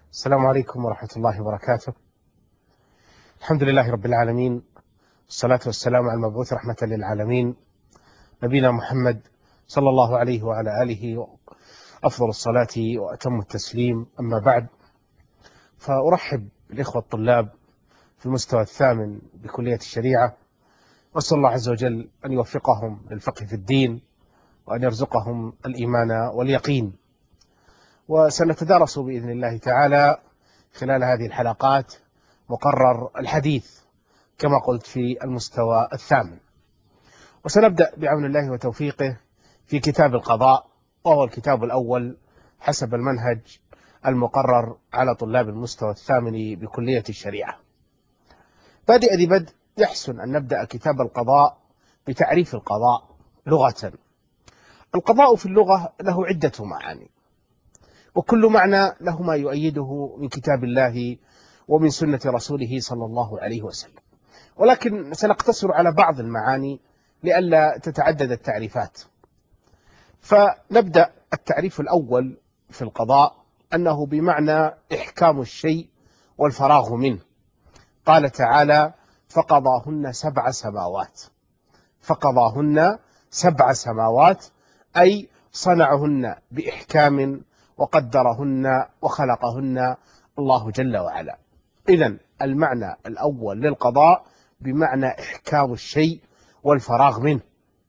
السلام عليكم ورحمة الله وبركاته. الحمد لله رب العالمين، والصلاة والسلام على المبعوث رحمة للعالمين نبينا محمد صلى الله عليه وعلى آله أفضل الصلاة وأتم التسليم. أما بعد، فأرحب بالإخوة الطلاب في المستوى الثامن بكلية الشريعة، وأسأل الله عز وجل أن يوفقهم للفقه في الدين وأن يرزقهم الإيمان واليقين. وسنتدارس بإذن الله تعالى خلال هذه الحلقات مقرر الحديث كما قلت في المستوى الثامن، وسنبدأ بعون الله وتوفيقه في كتاب القضاء، وهو الكتاب الأول حسب المنهج المقرر على طلاب المستوى الثامن بكلية الشريعة. بادئ ذي بدء، يحسن أن نبدأ كتاب القضاء بتعريف القضاء لغة. القضاء في اللغة له عدة معاني، وكل معنى له ما يؤيده من كتاب الله ومن سنة رسوله صلى الله عليه وسلم، ولكن سنقتصر على بعض المعاني لئلا تتعدد التعريفات. فنبدأ التعريف الأول في القضاء أنه بمعنى إحكام الشيء والفراغ منه. قال تعالى: فقضاهن 7 سماوات. فقضاهن 7 سماوات أي صنعهن بإحكام وقدرهن وخلقهن الله جل وعلا. إذن المعنى الأول للقضاء بمعنى إحكام الشيء والفراغ منه،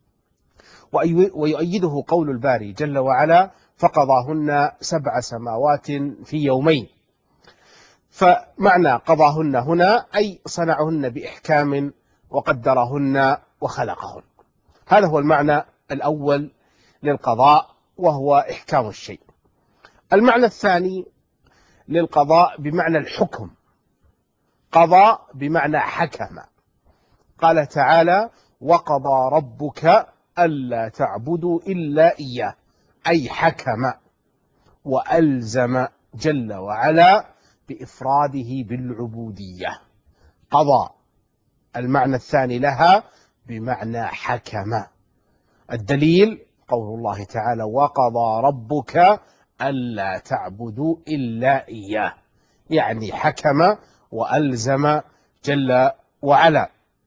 ويؤيده قول الباري جل وعلا: فقضاهن 7 سماوات في يومين. فمعنى قضاهن هنا أي صنعهن بإحكام وقدرهن وخلقهن. هذا هو المعنى الأول للقضاء، وهو إحكام الشيء. المعنى الثاني للقضاء بمعنى الحكم. قضى بمعنى حكم. قال تعالى: وقضى ربك ألا تعبدوا إلا إياه، أي حكم وألزم جل وعلا بإفراده بالعبودية. قضى المعنى الثاني لها بمعنى حكم. الدليل قول الله تعالى: وقضى ربك ألا تعبدوا إلا إياه، يعني حكم وألزم جل وعلا.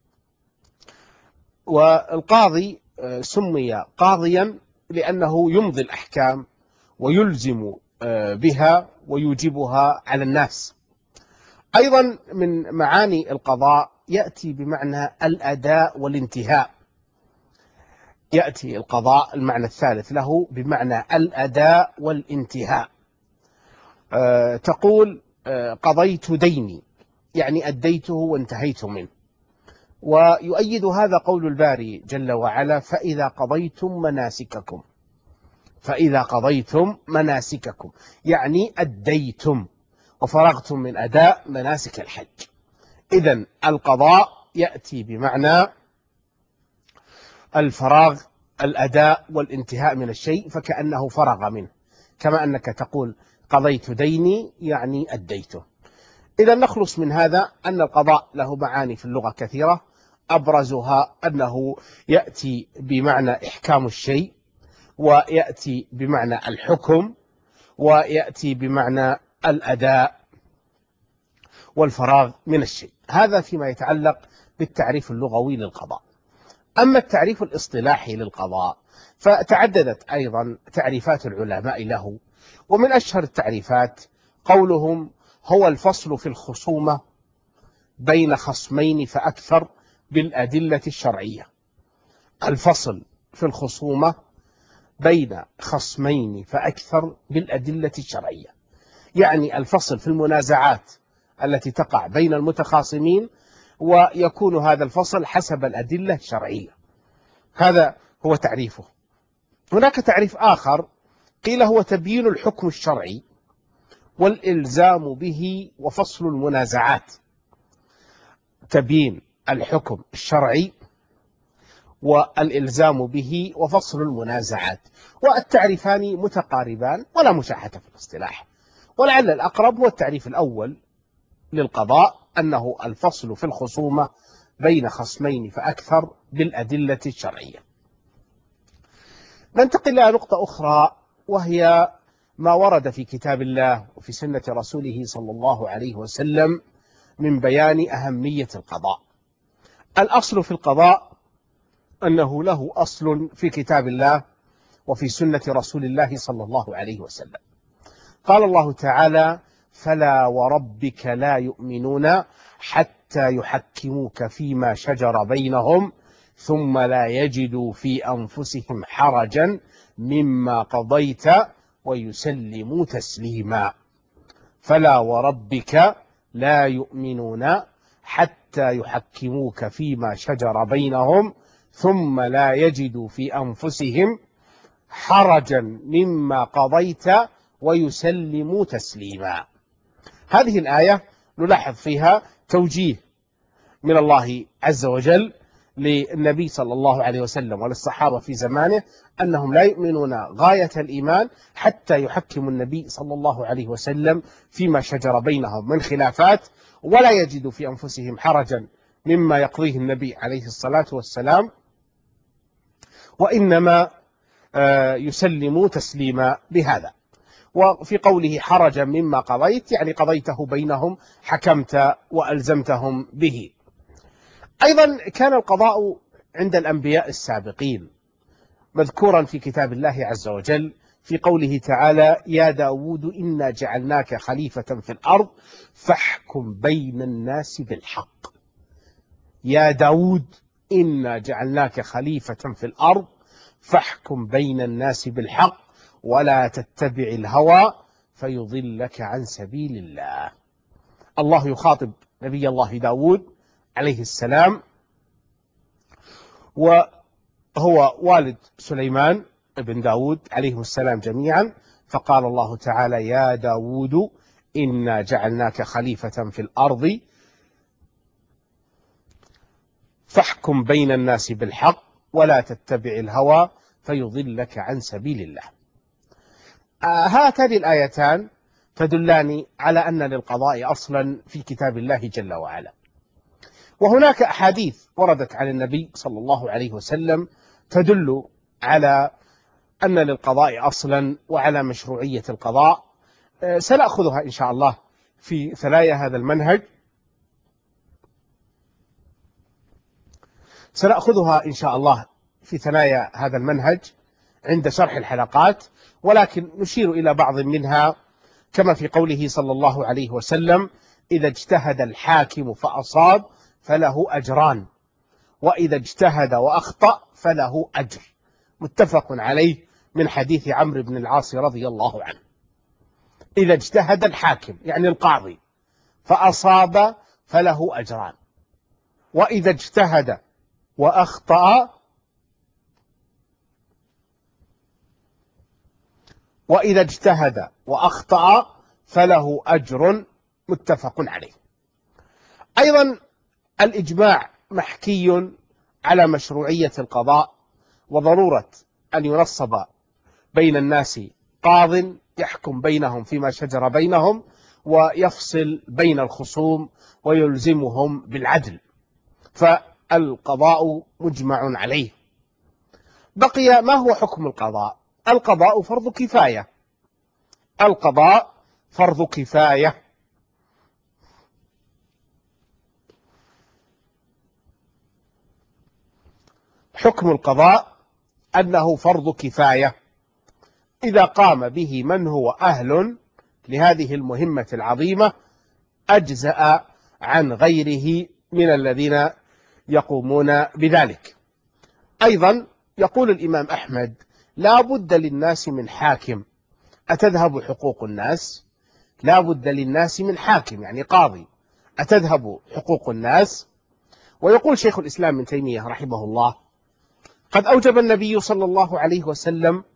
والقاضي سمي قاضيا لأنه يمضي الأحكام ويلزم بها ويوجبها على الناس. أيضا من معاني القضاء يأتي بمعنى الأداء والانتهاء. يأتي القضاء المعنى الثالث له بمعنى الأداء والانتهاء. تقول: قضيت ديني، يعني أديته وانتهيت منه. ويؤيد هذا قول الباري جل وعلا: فإذا قضيتم مناسككم. فإذا قضيتم مناسككم يعني أديتم وفرغتم من أداء مناسك الحج. إذن القضاء يأتي بمعنى الفراغ، الأداء والانتهاء من الشيء، فكأنه فرغ منه، كما أنك تقول قضيت ديني يعني أديته. إذا نخلص من هذا أن القضاء له معاني في اللغة كثيرة، أبرزها أنه يأتي بمعنى إحكام الشيء، ويأتي بمعنى الحكم، ويأتي بمعنى الأداء والفراغ من الشيء. هذا فيما يتعلق بالتعريف اللغوي للقضاء. أما التعريف الاصطلاحي للقضاء فتعددت أيضا تعريفات العلماء له، ومن أشهر التعريفات قولهم: هو الفصل في الخصومة بين خصمين فأكثر بالأدلة الشرعية. الفصل في الخصومة بين خصمين فأكثر بالأدلة الشرعية، يعني الفصل في المنازعات التي تقع بين المتخاصمين، ويكون هذا الفصل حسب الأدلة الشرعية. هذا هو تعريفه. هناك تعريف آخر قيل هو تبيين الحكم الشرعي والإلزام به وفصل المنازعات. تبيين الحكم الشرعي والإلزام به وفصل المنازعات، والتعريفان متقاربان ولا مشاحة في الاصطلاح، ولعل الأقرب هو التعريف الأول للقضاء، أنه الفصل في الخصومة بين خصمين فأكثر بالأدلة الشرعية. ننتقل إلى نقطة أخرى، وهي ما ورد في كتاب الله وفي سنة رسوله صلى الله عليه وسلم من بيان أهمية القضاء. الأصل في القضاء أنه له أصل في كتاب الله وفي سنة رسول الله صلى الله عليه وسلم. قال الله تعالى: فلا وربك لا يؤمنون حتى يحكموك فيما شجر بينهم ثم لا يجدوا في أنفسهم حرجا مما قضيت ويسلموا تسليما. فلا وربك لا يؤمنون حتى يحكموك فيما شجر بينهم ثم لا يجدوا في أنفسهم حرجا مما قضيت ويسلموا تسليما. هذه الآية نلاحظ فيها توجيه من الله عز وجل للنبي صلى الله عليه وسلم وللصحابة في زمانه أنهم لا يؤمنون غاية الإيمان حتى يحكموا النبي صلى الله عليه وسلم فيما شجر بينهم من خلافات، ولا يجدوا في أنفسهم حرجا مما يقضيه النبي عليه الصلاة والسلام، وإنما يسلموا تسليما بهذا. وفي قوله حرجا مما قضيت يعني قضيته بينهم، حكمت وألزمتهم به. أيضا كان القضاء عند الأنبياء السابقين مذكورا في كتاب الله عز وجل في قوله تعالى: يا داود إنا جعلناك خليفة في الأرض فاحكم بين الناس بالحق. يا داود إنا جعلناك خليفة في الأرض فاحكم بين الناس بالحق ولا تتبع الهوى فيضلك عن سبيل الله. الله يخاطب نبي الله داود عليه السلام، وهو والد سليمان ابن داود عليهم السلام جميعا، فقال الله تعالى: يا داود إنا جعلناك خليفة في الأرض فاحكم بين الناس بالحق ولا تتبع الهوى فيضلك عن سبيل الله. هاتان الآيتان تدلان على أن للقضاء أصلا في كتاب الله جل وعلا، وهناك أحاديث وردت عن النبي صلى الله عليه وسلم تدل على أن للقضاء أصلا وعلى مشروعية القضاء. سنأخذها إن شاء الله في ثنايا هذا المنهج، سنأخذها إن شاء الله في ثنايا هذا المنهج عند شرح الحلقات، ولكن نشير إلى بعض منها، كما في قوله صلى الله عليه وسلم: إذا اجتهد الحاكم فأصاب فله أجران، وإذا اجتهد وأخطأ فله أجر، متفق عليه من حديث عمرو بن العاص رضي الله عنه. إذا اجتهد الحاكم يعني القاضي فأصاب فله أجران، وإذا اجتهد وأخطأ فله أجر، متفق عليه. أيضا الإجماع محكي على مشروعية القضاء وضرورة أن ينصب بين الناس قاض يحكم بينهم فيما شجر بينهم ويفصل بين الخصوم ويلزمهم بالعدل، فالقضاء مجمع عليه. بقي ما هو حكم القضاء؟ القضاء فرض كفاية. القضاء فرض كفاية. حكم القضاء أنه فرض كفاية، إذا قام به من هو أهل لهذه المهمة العظيمة أجزأ عن غيره من الذين يقومون بذلك. أيضا يقول الإمام أحمد: لا بد للناس من حاكم. أتذهب حقوق الناس؟ لا بد للناس من حاكم يعني قاضي. أتذهب حقوق الناس؟ ويقول شيخ الإسلام ابن تيمية رحمه الله: قد أوجب النبي صلى الله عليه وسلم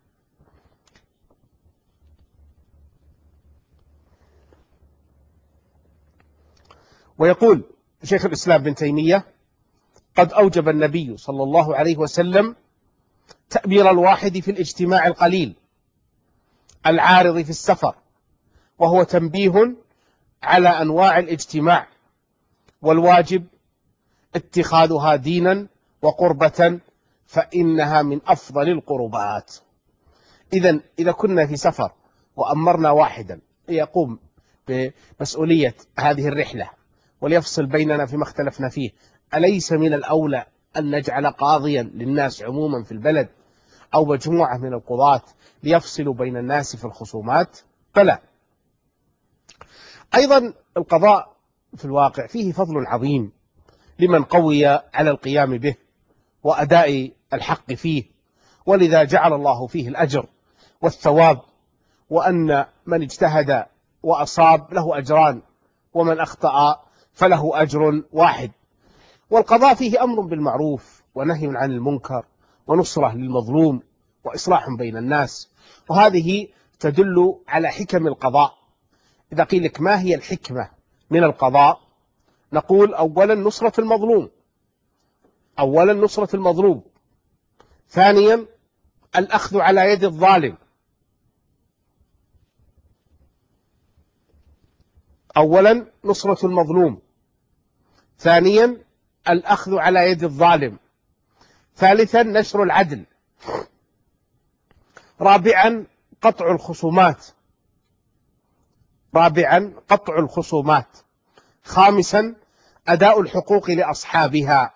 ويقول شيخ الإسلام ابن تيمية: قد أوجب النبي صلى الله عليه وسلم تأمير الواحد في الاجتماع القليل العارض في السفر، وهو تنبيه على أنواع الاجتماع، والواجب اتخاذها دينا وقربة فإنها من أفضل القربات. إذا كنا في سفر وأمرنا واحدا يقوم بمسؤولية هذه الرحلة وليفصل بيننا فيما اختلفنا فيه، أليس من الأولى أن نجعل قاضيا للناس عموما في البلد أو مجموعة من القضاة ليفصلوا بين الناس في الخصومات؟ بلى. أيضا القضاء في الواقع فيه فضل عظيم لمن قوي على القيام به وأداء الحق فيه، ولذا جعل الله فيه الأجر والثواب، وأن من اجتهد وأصاب له أجران، ومن أخطأ فله أجر واحد. والقضاء فيه أمر بالمعروف ونهي عن المنكر ونصرة للمظلوم وإصلاح بين الناس، وهذه تدل على حكم القضاء. إذا قيل لك ما هي الحكمة من القضاء، نقول أولا نصرة المظلوم، أولا نصرة المظلوم، ثانيا الأخذ على يد الظالم، أولا نصرة المظلوم، ثانيا الأخذ على يد الظالم، ثالثا نشر العدل، رابعا قطع الخصومات، خامسا أداء الحقوق لأصحابها،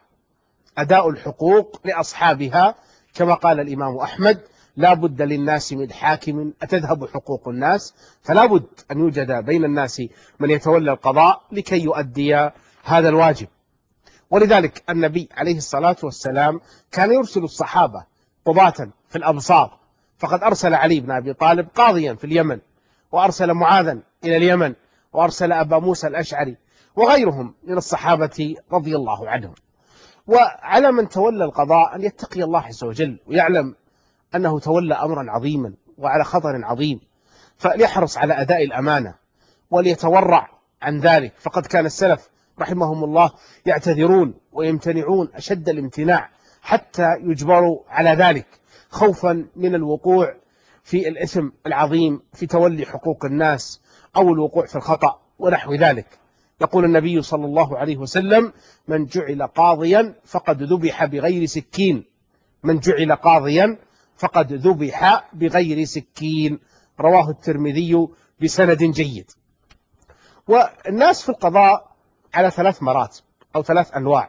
كما قال الإمام أحمد: لا بد للناس من حاكم أتذهب حقوق الناس، فلا بد أن يوجد بين الناس من يتولى القضاء لكي يؤدي هذا الواجب. ولذلك النبي عليه الصلاة والسلام كان يرسل الصحابة قضاة في الأمصار، فقد أرسل علي بن أبي طالب قاضيا في اليمن، وأرسل معاذا إلى اليمن، وأرسل أبا موسى الأشعري وغيرهم من الصحابة رضي الله عنهم. وعلى من تولى القضاء أن يتقي الله عز وجل ويعلم أنه تولى أمرا عظيما وعلى خطر عظيم، فليحرص على أداء الأمانة وليتورع عن ذلك. فقد كان السلف رحمهم الله يعتذرون ويمتنعون أشد الامتناع حتى يجبروا على ذلك، خوفا من الوقوع في الإثم العظيم في تولي حقوق الناس أو الوقوع في الخطأ ونحو ذلك. يقول النبي صلى الله عليه وسلم: من جعل قاضيا فقد ذبح بغير سكين، من جعل قاضيا فقد ذبح بغير سكين، رواه الترمذي بسند جيد. والناس في القضاء على 3 مراتب أو 3 أنواع.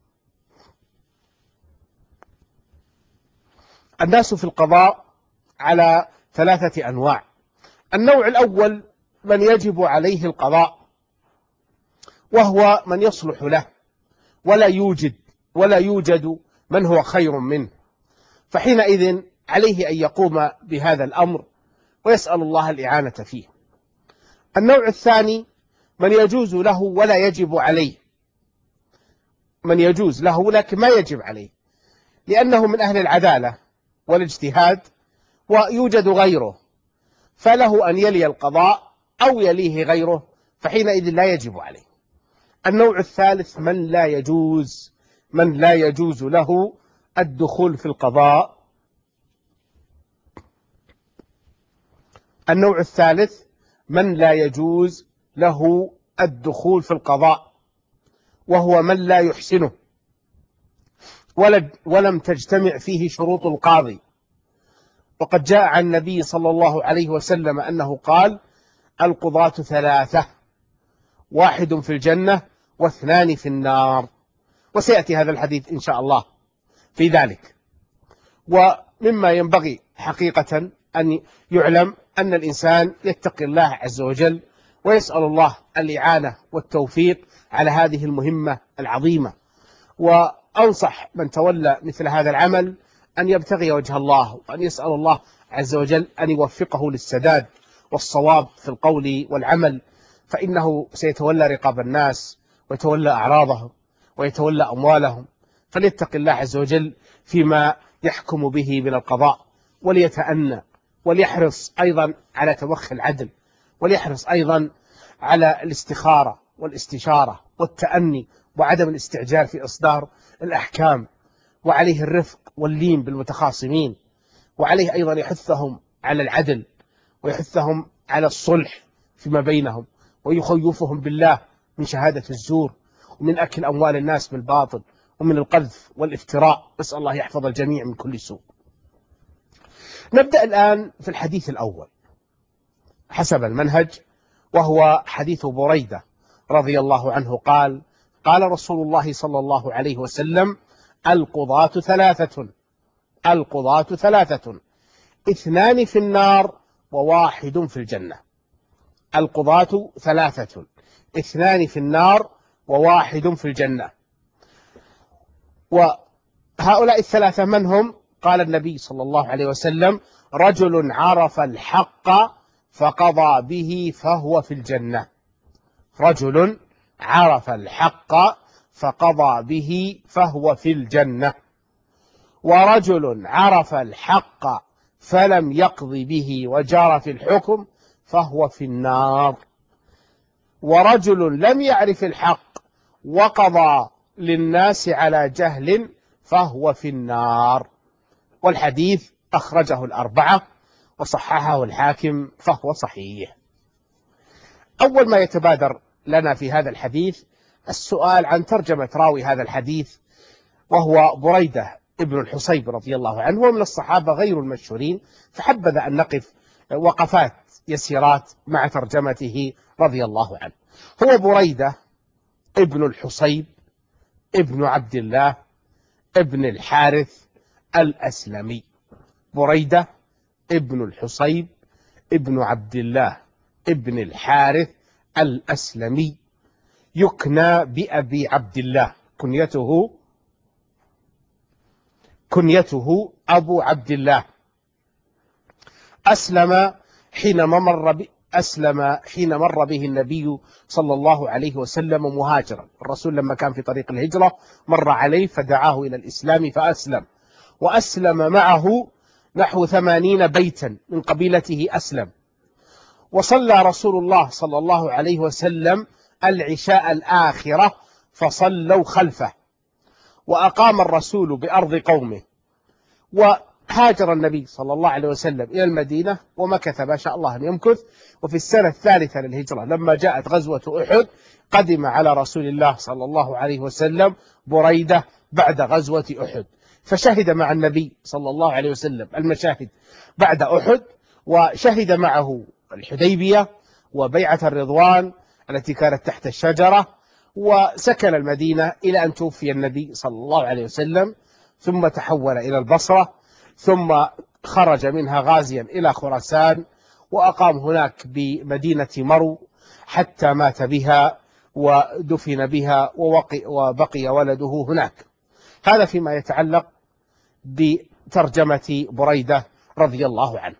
الناس في القضاء على 3 أنواع. النوع الأول من يجب عليه القضاء، وهو من يصلح له ولا يوجد من هو خير منه، فحينئذ عليه أن يقوم بهذا الأمر ويسأل الله الإعانة فيه. النوع الثاني من يجوز له ولا يجب عليه، من يجوز له لكن ما يجب عليه، لأنه من أهل العدالة والاجتهاد ويوجد غيره، فله أن يلي القضاء أو يليه غيره، فحينئذ لا يجب عليه. النوع الثالث من لا يجوز له الدخول في القضاء. النوع الثالث من لا يجوز له الدخول في القضاء، وهو من لا يحسنه ولم تجتمع فيه شروط القاضي. وقد جاء عن النبي صلى الله عليه وسلم أنه قال: القضاة 3، 1 في الجنة و2 في النار. وسيأتي هذا الحديث إن شاء الله في ذلك. ومما ينبغي حقيقة أن يعلم أن الإنسان يتقي الله عز وجل ويسأل الله الإعانة والتوفيق على هذه المهمة العظيمة. وأنصح من تولى مثل هذا العمل أن يبتغي وجه الله، وأن يسأل الله عز وجل أن يوفقه للسداد والصواب في القول والعمل، فإنه سيتولى رقاب الناس ويتولى أعراضهم ويتولى أموالهم. فليتق الله عز وجل فيما يحكم به من القضاء، وليتأنى، وليحرص أيضا على توخي العدل، وليحرص أيضا على الاستخارة والاستشارة والتأني وعدم الاستعجال في إصدار الأحكام، وعليه الرفق واللين بالمتخاصمين، وعليه أيضا يحثهم على العدل ويحثهم على الصلح فيما بينهم، ويخوفهم بالله من شهادة الزور ومن أكل أموال الناس بالباطل ومن القذف والافتراء. نسأل الله يحفظ الجميع من كل سوء. نبدأ الآن في الحديث الأول. حسب المنهج، وهو حديث بريدة رضي الله عنه قال: قال رسول الله صلى الله عليه وسلم: القضاة ثلاثة، القضاة ثلاثة، اثنان في النار وواحد في الجنة. القضاة ثلاثة، اثنان في النار وواحد في الجنة. وهؤلاء الثلاثة من هم؟ قال النبي صلى الله عليه وسلم: رجل عرف الحق فقضى به فهو في الجنة. رجل عرف الحق فقضى به فهو في الجنة. ورجل عرف الحق فلم يقض به وجار في الحكم فهو في النار. ورجل لم يعرف الحق وقضى للناس على جهل فهو في النار. والحديث أخرجه الأربعة وصححه الحاكم فهو صحيح. أول ما يتبادر لنا في هذا الحديث السؤال عن ترجمة راوي هذا الحديث، وهو بريدة ابن الحصيب رضي الله عنه، ومن الصحابة غير المشهورين، فحبذا أن نقف وقفات يسيرات مع ترجمته رضي الله عنه. هو بريدة ابن الحصيب ابن عبد الله ابن الحارث الأسلمي. بريدة ابن الحصيب ابن عبد الله ابن الحارث الأسلمي، يكنى بأبي عبد الله، كنيته أبو عبد الله. أسلم حين مر به النبي صلى الله عليه وسلم مهاجرا. الرسول لما كان في طريق الهجرة مر عليه فدعاه إلى الإسلام فأسلم، وأسلم معه نحو 80 بيتا من قبيلته أسلم. وصلى رسول الله صلى الله عليه وسلم العشاء الآخرة فصلوا خلفه، وأقام الرسول بأرض قومه. وهاجر النبي صلى الله عليه وسلم إلى المدينة ومكث ما شاء الله أن يمكث. وفي السنة الثالثة للهجرة لما جاءت غزوة أحد قدم على رسول الله صلى الله عليه وسلم بريدة بعد غزوة أحد، فشهد مع النبي صلى الله عليه وسلم المشاهد بعد أحد، وشهد معه الحديبية وبيعة الرضوان التي كانت تحت الشجرة، وسكن المدينة إلى أن توفي النبي صلى الله عليه وسلم، ثم تحول إلى البصرة، ثم خرج منها غازيا إلى خراسان، وأقام هناك بمدينة مرو حتى مات بها ودفن بها، وبقي ولده هناك. هذا فيما يتعلق بترجمة بريدة رضي الله عنه.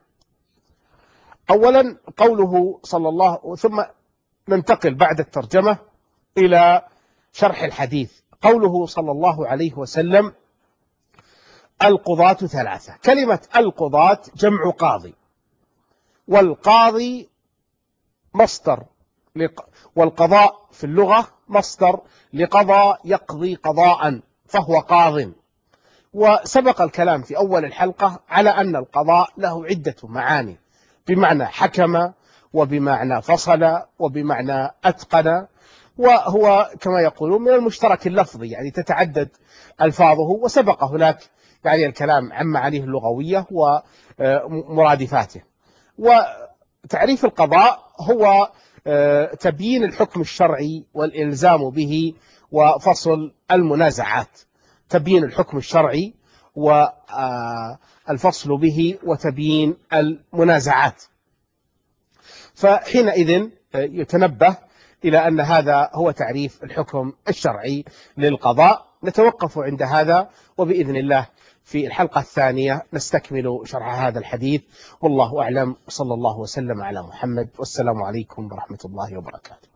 أولا قوله صلى الله، ثم ننتقل بعد الترجمة إلى شرح الحديث. قوله صلى الله عليه وسلم: القضاة ثلاثة. كلمة القضاة جمع قاضي، والقاضي مصدر، والقضاء في اللغة مصدر لقضى يقضي قضاء، فهو قاض. وسبق الكلام في أول الحلقة على أن القضاء له عدة معاني، بمعنى حكم، وبمعنى فصل، وبمعنى أتقن، وهو كما يقولون من المشترك اللفظي، يعني تتعدد ألفاظه. وسبق هناك يعني الكلام عن معانيه اللغوية ومرادفاته. وتعريف القضاء هو تبيين الحكم الشرعي والإلزام به وفصل المنازعات. تبيين الحكم الشرعي والفصل به وتبيين المنازعات. فحينئذ يتنبه إلى أن هذا هو تعريف الحكم الشرعي للقضاء. نتوقف عند هذا، وبإذن الله في الحلقة الثانية نستكمل شرح هذا الحديث. والله أعلم، صلى الله وسلم على محمد، والسلام عليكم ورحمة الله وبركاته.